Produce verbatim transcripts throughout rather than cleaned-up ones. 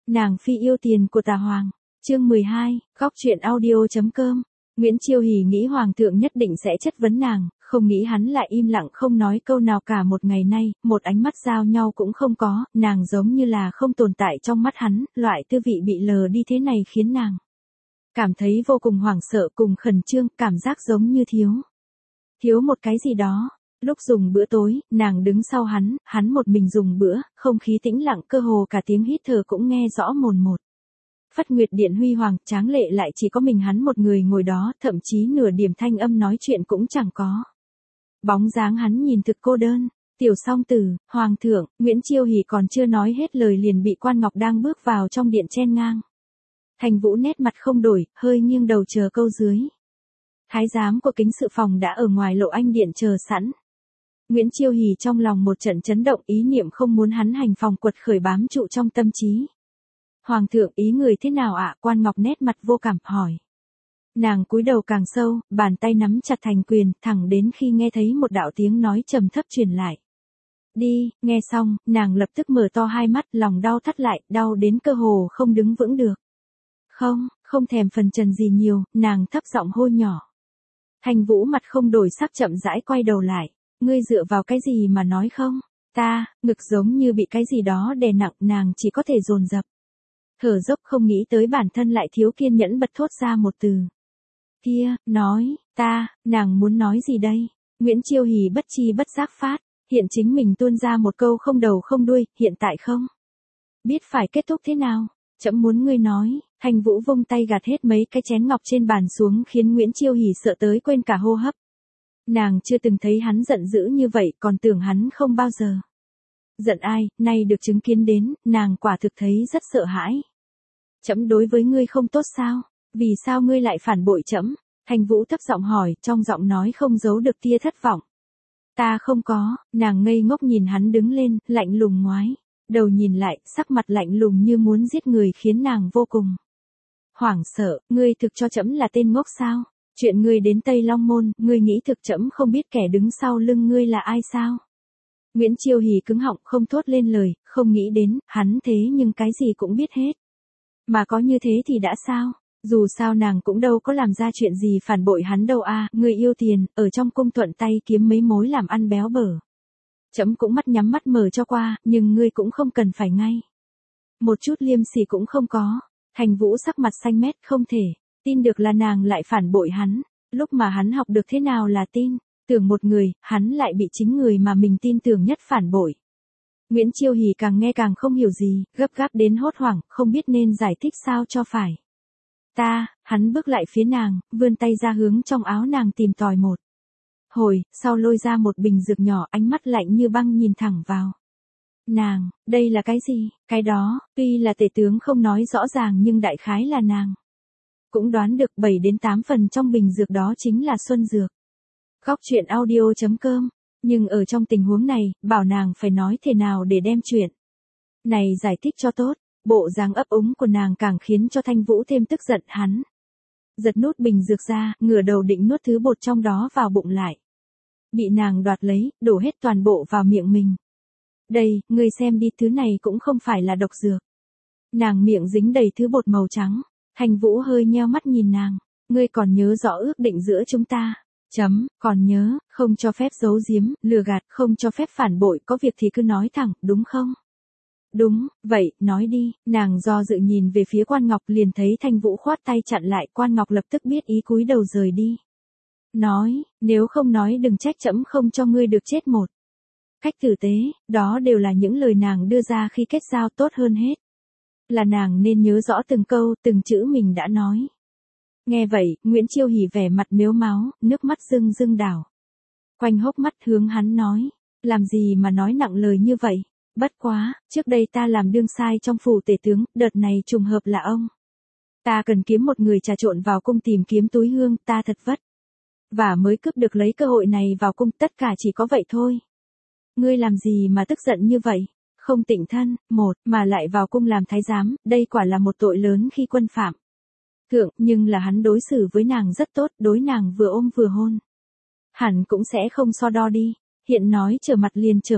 Nàng phi yêu tiền của tà hoàng. Chương mười hai, góc truyện audio chấm com. Nguyễn Chiêu Hỷ nghĩ hoàng thượng nhất định sẽ chất vấn nàng, không nghĩ hắn lại im lặng không nói câu nào cả một ngày nay, một ánh mắt giao nhau cũng không có, nàng giống như là không tồn tại trong mắt hắn, loại tư vị bị lờ đi thế này khiến nàng cảm thấy vô cùng hoảng sợ cùng khẩn trương, cảm giác giống như thiếu. Thiếu một cái gì đó. Lúc dùng bữa tối, nàng đứng sau hắn, hắn một mình dùng bữa, không khí tĩnh lặng cơ hồ cả tiếng hít thở cũng nghe rõ mồn một. Phất Nguyệt Điện huy hoàng, tráng lệ lại chỉ có mình hắn một người ngồi đó, thậm chí nửa điểm thanh âm nói chuyện cũng chẳng có. Bóng dáng hắn nhìn thực cô đơn. Tiểu song tử, hoàng thượng, Nguyễn Chiêu Hỷ còn chưa nói hết lời liền bị Quan Ngọc đang bước vào trong điện chen ngang. Thành Vũ nét mặt không đổi, hơi nghiêng đầu chờ câu dưới. Thái giám của kính sự phòng đã ở ngoài lộ anh điện chờ sẵn. Nguyễn Chiêu Hỷ trong lòng một trận chấn động, ý niệm không muốn hắn hành phòng quật khởi bám trụ trong tâm trí. Hoàng thượng, ý người thế nào ạ? Quan Ngọc nét mặt vô cảm hỏi. Nàng cúi đầu càng sâu, bàn tay nắm chặt thành quyền, thẳng đến khi nghe thấy một đạo tiếng nói trầm thấp truyền lại. Đi, nghe xong, nàng lập tức mở to hai mắt, lòng đau thắt lại, đau đến cơ hồ không đứng vững được. Không, không thèm phần trần gì nhiều, nàng thấp giọng hô nhỏ. Thành Vũ mặt không đổi sắc chậm rãi quay đầu lại. Ngươi dựa vào cái gì mà nói không? Ta, ngực giống như bị cái gì đó đè nặng, nàng chỉ có thể dồn dập. Thở dốc không nghĩ tới bản thân lại thiếu kiên nhẫn bật thốt ra một từ. Kia, nói, ta, nàng muốn nói gì đây? Nguyễn Chiêu Hỷ bất chi bất giác phát, hiện chính mình tuôn ra một câu không đầu không đuôi, hiện tại không biết phải kết thúc thế nào. Chậm muốn ngươi nói. Thành Vũ vung tay gạt hết mấy cái chén ngọc trên bàn xuống khiến Nguyễn Chiêu Hỷ sợ tới quên cả hô hấp. Nàng chưa từng thấy hắn giận dữ như vậy, còn tưởng hắn không bao giờ giận ai, nay được chứng kiến đến, nàng quả thực thấy rất sợ hãi. Trẫm đối với ngươi không tốt sao? Vì sao ngươi lại phản bội trẫm? Thành Vũ thấp giọng hỏi, trong giọng nói không giấu được tia thất vọng. Ta không có. Nàng ngây ngốc nhìn hắn đứng lên, lạnh lùng ngoái đầu nhìn lại, sắc mặt lạnh lùng như muốn giết người khiến nàng vô cùng hoảng sợ. Ngươi thực cho trẫm là tên ngốc sao? Chuyện ngươi đến Tây Long Môn, ngươi nghĩ thực trẫm không biết kẻ đứng sau lưng ngươi là ai sao? Nguyễn Chiêu Hỷ cứng họng không thốt lên lời, không nghĩ đến, hắn thế nhưng cái gì cũng biết hết. Mà có như thế thì đã sao? Dù sao nàng cũng đâu có làm ra chuyện gì phản bội hắn đâu a. À, ngươi yêu tiền, ở trong cung thuận tay kiếm mấy mối làm ăn béo bở. Trẫm cũng mắt nhắm mắt mở cho qua, nhưng ngươi cũng không cần phải ngay. Một chút liêm sỉ cũng không có. Thành Vũ sắc mặt xanh mét, không thể tin được là nàng lại phản bội hắn. Lúc mà hắn học được thế nào là tin tưởng một người, hắn lại bị chính người mà mình tin tưởng nhất phản bội. Nguyễn Chiêu Hỷ càng nghe càng không hiểu gì, gấp gáp đến hốt hoảng, không biết nên giải thích sao cho phải. Ta, hắn bước lại phía nàng, vươn tay ra hướng trong áo nàng tìm tòi một hồi, sau lôi ra một bình dược nhỏ, ánh mắt lạnh như băng nhìn thẳng vào nàng. Đây là cái gì? Cái đó, tuy là tể tướng không nói rõ ràng nhưng đại khái là nàng cũng đoán được, bảy đến tám phần trong bình dược đó chính là xuân dược. Góc truyện audio chấm com. Nhưng ở trong tình huống này, bảo nàng phải nói thế nào để đem chuyện này giải thích cho tốt. Bộ dáng ấp úng của nàng càng khiến cho Thanh Vũ thêm tức giận. Hắn giật nút bình dược ra, ngửa đầu định nuốt thứ bột trong đó vào bụng lại. Bị nàng đoạt lấy, đổ hết toàn bộ vào miệng mình. Đây, ngươi xem đi, thứ này cũng không phải là độc dược. Nàng miệng dính đầy thứ bột màu trắng. Thành Vũ hơi nheo mắt nhìn nàng. Ngươi còn nhớ rõ ước định giữa chúng ta? Chấm, còn nhớ, không cho phép giấu giếm, lừa gạt, không cho phép phản bội, có việc thì cứ nói thẳng, đúng không? Đúng, vậy, nói đi. Nàng do dự nhìn về phía Quan Ngọc, liền thấy Thanh Vũ khoát tay chặn lại. Quan Ngọc lập tức biết ý, cúi đầu rời đi. Nói, nếu không nói đừng trách trẫm không cho ngươi được chết một cách tử tế. Đó đều là những lời nàng đưa ra khi kết giao, tốt hơn hết là nàng nên nhớ rõ từng câu, từng chữ mình đã nói. Nghe vậy, Nguyễn Chiêu Hỷ vẻ mặt mếu máo, nước mắt rưng rưng đảo quanh hốc mắt, hướng hắn nói. Làm gì mà nói nặng lời như vậy? Bất quá, trước đây ta làm đương sai trong phủ tể tướng, đợt này trùng hợp là ông. Ta cần kiếm một người trà trộn vào cung tìm kiếm túi hương, ta thật vất và mới cướp được lấy cơ hội này vào cung, tất cả chỉ có vậy thôi. Ngươi làm gì mà tức giận như vậy? Không tịnh thân, một, mà lại vào cung làm thái giám, đây quả là một tội lớn khi quân phạm thượng, nhưng là hắn đối xử với nàng rất tốt, đối nàng vừa ôm vừa hôn. Hẳn cũng sẽ không so đo đi, hiện nói trở mặt liền trở mặt,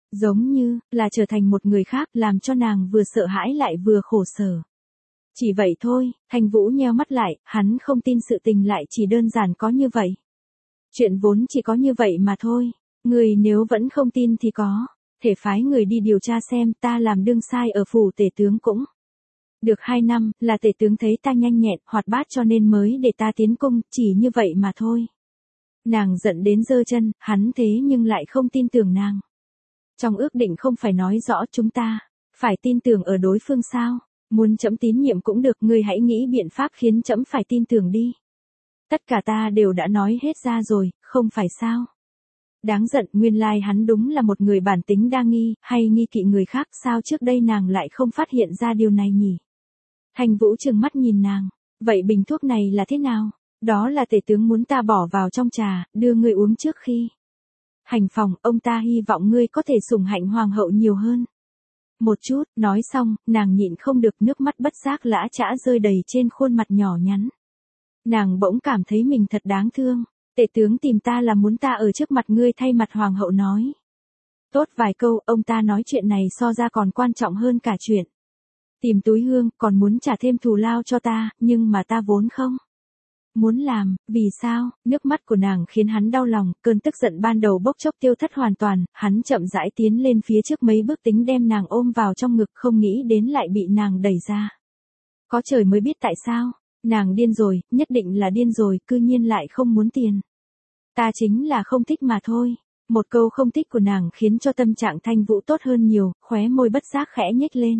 Giống như, là trở thành một người khác làm cho nàng vừa sợ hãi lại vừa khổ sở. Chỉ vậy thôi, Thanh Vũ nheo mắt lại, hắn không tin sự tình lại chỉ đơn giản có như vậy. Chuyện vốn chỉ có như vậy mà thôi, người nếu vẫn không tin thì có, thể phái người đi điều tra xem ta làm đương sai ở phủ tể tướng cũng. Được hai năm, là tể tướng thấy ta nhanh nhẹn, hoạt bát cho nên mới để ta tiến cung, chỉ như vậy mà thôi. Nàng giận đến giơ chân, hắn thế nhưng lại không tin tưởng nàng. Trong ước định không phải nói rõ chúng ta, phải tin tưởng ở đối phương sao, muốn trẫm tín nhiệm cũng được, ngươi hãy nghĩ biện pháp khiến trẫm phải tin tưởng đi. Tất cả ta đều đã nói hết ra rồi, không phải sao. Đáng giận, nguyên lai hắn đúng là một người bản tính đa nghi, hay nghi kỵ người khác, sao trước đây nàng lại không phát hiện ra điều này nhỉ? Thanh Vũ trừng mắt nhìn nàng, vậy bình thuốc này là thế nào? Đó là tể tướng muốn ta bỏ vào trong trà, đưa ngươi uống trước khi hành phòng, ông ta hy vọng ngươi có thể sủng hạnh hoàng hậu nhiều hơn. Một chút, nói xong, nàng nhịn không được, nước mắt bất giác lã chã rơi đầy trên khuôn mặt nhỏ nhắn. Nàng bỗng cảm thấy mình thật đáng thương, tể tướng tìm ta là muốn ta ở trước mặt ngươi thay mặt hoàng hậu nói tốt vài câu, ông ta nói chuyện này so ra còn quan trọng hơn cả chuyện tìm túi hương, còn muốn trả thêm thù lao cho ta, nhưng mà ta vốn không muốn làm, vì sao? Nước mắt của nàng khiến hắn đau lòng, cơn tức giận ban đầu bốc chốc tiêu thất hoàn toàn, hắn chậm rãi tiến lên phía trước mấy bước tính đem nàng ôm vào trong ngực, không nghĩ đến lại bị nàng đẩy ra. Có trời mới biết tại sao, nàng điên rồi, nhất định là điên rồi, cư nhiên lại không muốn tiền. Ta chính là không thích mà thôi. Một câu không thích của nàng khiến cho tâm trạng Thanh Vũ tốt hơn nhiều, khóe môi bất giác khẽ nhếch lên.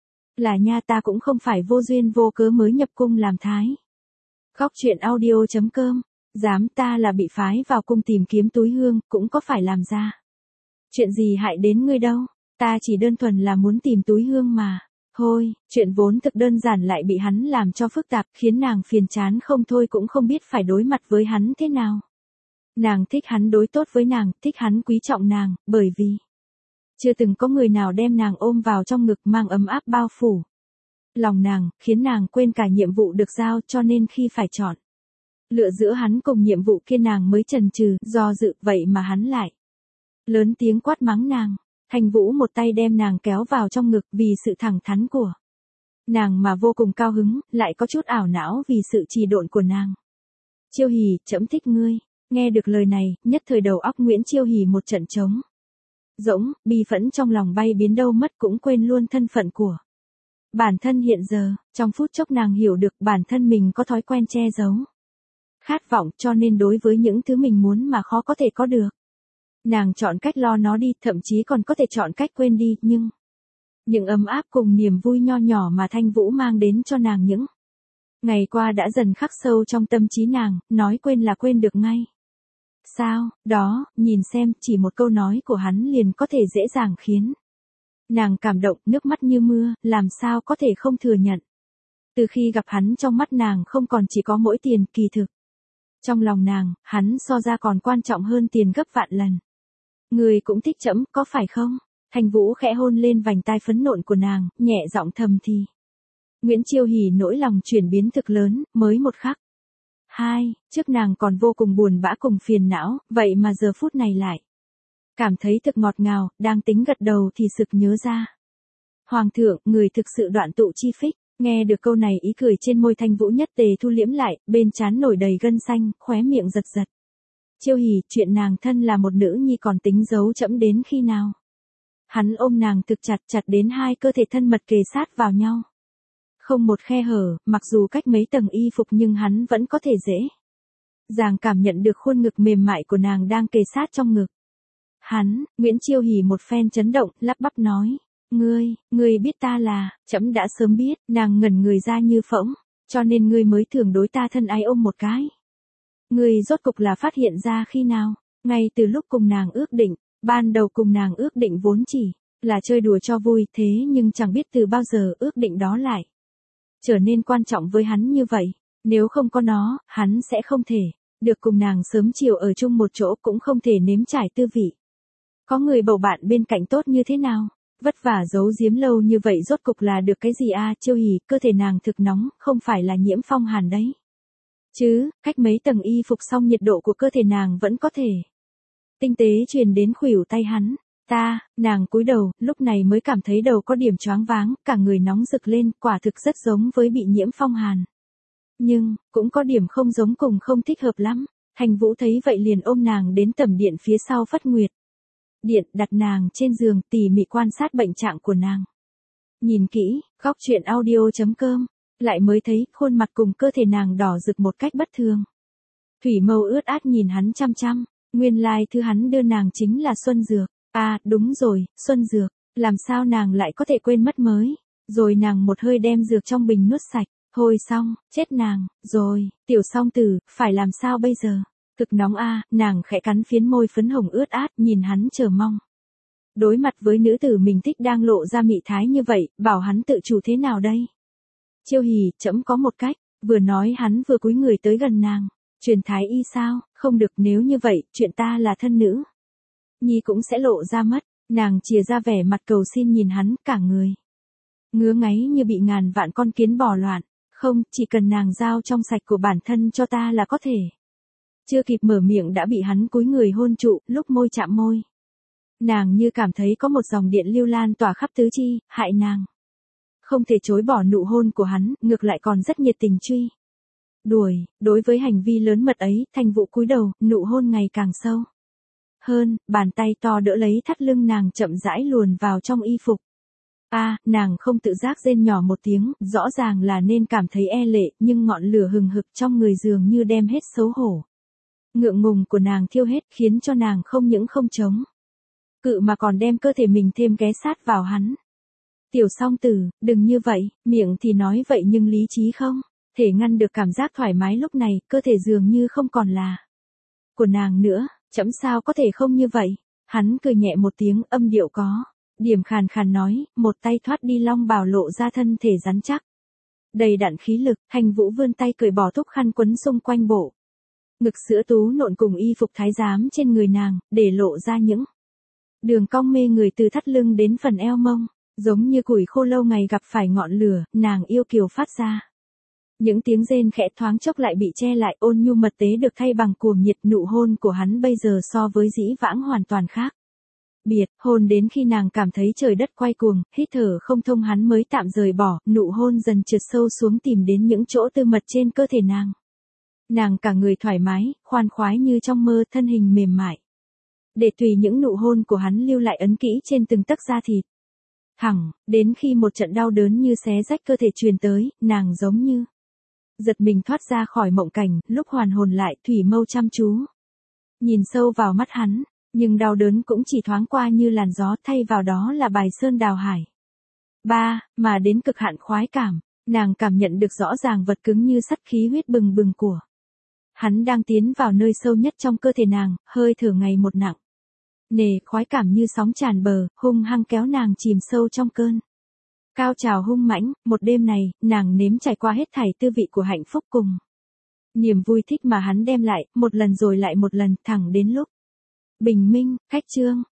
Là nha, ta cũng không phải vô duyên vô cớ mới nhập cung làm thái. Góc truyện audio chấm com, dám ta là bị phái vào cung tìm kiếm túi hương, cũng có phải làm ra. Chuyện gì hại đến ngươi đâu, ta chỉ đơn thuần là muốn tìm túi hương mà. Thôi, chuyện vốn thực đơn giản lại bị hắn làm cho phức tạp, khiến nàng phiền chán không thôi, cũng không biết phải đối mặt với hắn thế nào. Nàng thích hắn đối tốt với nàng, thích hắn quý trọng nàng, bởi vì chưa từng có người nào đem nàng ôm vào trong ngực mang ấm áp bao phủ lòng nàng, khiến nàng quên cả nhiệm vụ được giao, cho nên khi phải chọn lựa giữa hắn cùng nhiệm vụ kia nàng mới chần chừ, do dự, vậy mà hắn lại lớn tiếng quát mắng nàng. Thanh Vũ một tay đem nàng kéo vào trong ngực, vì sự thẳng thắn của nàng mà vô cùng cao hứng, lại có chút ảo não vì sự trì độn của nàng. Chiêu Hỉ, trẫm thích ngươi. Nghe được lời này, nhất thời đầu óc Nguyễn Chiêu Hỉ một trận trống rỗng, bi phẫn trong lòng bay biến đâu mất, cũng quên luôn thân phận của bản thân hiện giờ. Trong phút chốc nàng hiểu được bản thân mình có thói quen che giấu khát vọng, cho nên đối với những thứ mình muốn mà khó có thể có được, nàng chọn cách lo nó đi, thậm chí còn có thể chọn cách quên đi, nhưng những ấm áp cùng niềm vui nho nhỏ mà Thanh Vũ mang đến cho nàng những ngày qua đã dần khắc sâu trong tâm trí nàng, nói quên là quên được ngay. Sao, đó, nhìn xem, chỉ một câu nói của hắn liền có thể dễ dàng khiến nàng cảm động, nước mắt như mưa, làm sao có thể không thừa nhận. Từ khi gặp hắn, trong mắt nàng không còn chỉ có mỗi tiền, kỳ thực trong lòng nàng, hắn so ra còn quan trọng hơn tiền gấp vạn lần. Người cũng thích trẫm, có phải không? Thanh Vũ khẽ hôn lên vành tai phấn nộn của nàng, nhẹ giọng thầm thì. Nguyễn Chiêu Hỉ nỗi lòng chuyển biến thực lớn, mới một khắc. Hai, trước nàng còn vô cùng buồn bã cùng phiền não, vậy mà giờ phút này lại cảm thấy thực ngọt ngào, đang tính gật đầu thì sực nhớ ra. Hoàng thượng, người thực sự đoạn tụ chi phích. Nghe được câu này, ý cười trên môi Thanh Vũ nhất tề thu liễm lại, bên trán nổi đầy gân xanh, khóe miệng giật giật. Chiêu Hỉ, chuyện nàng thân là một nữ nhi còn tính giấu trẫm đến khi nào? Hắn ôm nàng thực chặt, chặt đến hai cơ thể thân mật kề sát vào nhau. Không một khe hở, mặc dù cách mấy tầng y phục nhưng hắn vẫn có thể dễ dàng cảm nhận được khuôn ngực mềm mại của nàng đang kề sát trong ngực hắn. Nguyễn Chiêu Hỉ một phen chấn động, lắp bắp nói. Ngươi, ngươi biết ta là, trẫm đã sớm biết. Nàng ngẩn người ra như phỗng, cho nên ngươi mới thường đối ta thân ái ôm một cái. Ngươi rốt cục là phát hiện ra khi nào? Ngay từ lúc cùng nàng ước định, ban đầu cùng nàng ước định vốn chỉ là chơi đùa cho vui, thế nhưng chẳng biết từ bao giờ ước định đó lại trở nên quan trọng với hắn như vậy. Nếu không có nó, hắn sẽ không thể được cùng nàng sớm chiều ở chung một chỗ, cũng không thể nếm trải tư vị có người bầu bạn bên cạnh tốt như thế nào. Vất vả giấu giếm lâu như vậy rốt cục là được cái gì a? Chiêu Hỉ, cơ thể nàng thực nóng, không phải là nhiễm phong hàn đấy chứ? Cách mấy tầng y phục xong nhiệt độ của cơ thể nàng vẫn có thể tinh tế truyền đến khuỷu tay hắn. Ta, nàng cúi đầu, lúc này mới cảm thấy đầu có điểm choáng váng, cả người nóng rực lên, quả thực rất giống với bị nhiễm phong hàn. Nhưng, cũng có điểm không giống cùng không thích hợp lắm. Thành Vũ thấy vậy liền ôm nàng đến tầm điện phía sau Phất Nguyệt. Điện đặt nàng trên giường tỉ mỉ quan sát bệnh trạng của nàng. Nhìn kỹ, góc truyện audio chấm com, lại mới thấy khuôn mặt cùng cơ thể nàng đỏ rực một cách bất thường. Thủy Mâu ướt át nhìn hắn chăm chăm, nguyên lai thứ hắn đưa nàng chính là Xuân Dược. À, đúng rồi, Xuân Dược, làm sao nàng lại có thể quên mất mới. Rồi nàng một hơi đem dược trong bình nuốt sạch. Thôi xong, chết nàng, rồi, Tiểu Song Tử, phải làm sao bây giờ? Cực nóng a, nàng khẽ cắn phiến môi phấn hồng ướt át, nhìn hắn chờ mong. Đối mặt với nữ tử mình thích đang lộ ra mị thái như vậy, bảo hắn tự chủ thế nào đây? Chiêu Hỉ, trẫm có một cách, vừa nói hắn vừa cúi người tới gần nàng. Truyền thái y sao, không được, nếu như vậy, chuyện ta là thân nữ. Nhi cũng sẽ lộ ra mất, nàng chìa ra vẻ mặt cầu xin nhìn hắn, cả người. Ngứa ngáy như bị ngàn vạn con kiến bò loạn. Không, chỉ cần nàng giao trong sạch của bản thân cho ta là có thể. Chưa kịp mở miệng đã bị hắn cúi người hôn trụ, lúc môi chạm môi. Nàng như cảm thấy có một dòng điện lưu lan tỏa khắp tứ chi, hại nàng. Không thể chối bỏ nụ hôn của hắn, ngược lại còn rất nhiệt tình truy. Đuổi, đối với hành vi lớn mật ấy, Thành Vũ cúi đầu, nụ hôn ngày càng sâu. Hơn, bàn tay to đỡ lấy thắt lưng nàng chậm rãi luồn vào trong y phục. A, à, nàng không tự giác rên nhỏ một tiếng, rõ ràng là nên cảm thấy e lệ, nhưng ngọn lửa hừng hực trong người dường như đem hết xấu hổ. Ngượng ngùng của nàng thiêu hết, khiến cho nàng không những không chống cự mà còn đem cơ thể mình thêm ghé sát vào hắn. Tiểu Song Tử, đừng như vậy, miệng thì nói vậy nhưng lý trí không thể ngăn được cảm giác thoải mái lúc này, cơ thể dường như không còn là của nàng nữa, chấm sao có thể không như vậy. Hắn cười nhẹ một tiếng, âm điệu có điểm khàn khàn nói, một tay thoát đi long bào lộ ra thân thể rắn chắc. Đầy đặn khí lực, Thành Vũ vươn tay cởi bỏ thúc khăn quấn xung quanh bộ. Ngực sữa tú nộn cùng y phục thái giám trên người nàng, để lộ ra những đường cong mê người từ thắt lưng đến phần eo mông, giống như củi khô lâu ngày gặp phải ngọn lửa, nàng yêu kiều phát ra. Những tiếng rên khẽ thoáng chốc lại bị che lại, ôn nhu mật tế được thay bằng cuồng nhiệt, nụ hôn của hắn bây giờ so với dĩ vãng hoàn toàn khác. Biệt, hôn đến khi nàng cảm thấy trời đất quay cuồng, hít thở không thông hắn mới tạm rời bỏ, nụ hôn dần trượt sâu xuống tìm đến những chỗ tư mật trên cơ thể nàng. Nàng cả người thoải mái, khoan khoái như trong mơ, thân hình mềm mại. Để tùy những nụ hôn của hắn lưu lại ấn kỹ trên từng tấc da thịt. Thẳng, đến khi một trận đau đớn như xé rách cơ thể truyền tới, nàng giống như giật mình thoát ra khỏi mộng cảnh, lúc hoàn hồn lại, Thủy Mâu chăm chú nhìn sâu vào mắt hắn. Nhưng đau đớn cũng chỉ thoáng qua như làn gió, thay vào đó là bài sơn đào hải. Ba, mà đến cực hạn khoái cảm, nàng cảm nhận được rõ ràng vật cứng như sắt khí huyết bừng bừng của hắn đang tiến vào nơi sâu nhất trong cơ thể nàng, hơi thở ngày một nặng nề, khoái cảm như sóng tràn bờ, hung hăng kéo nàng chìm sâu trong cơn cao trào hung mãnh. Một đêm này, nàng nếm trải qua hết thảy tư vị của hạnh phúc cùng niềm vui thích mà hắn đem lại, một lần rồi lại một lần, thẳng đến lúc bình minh. Khách trương.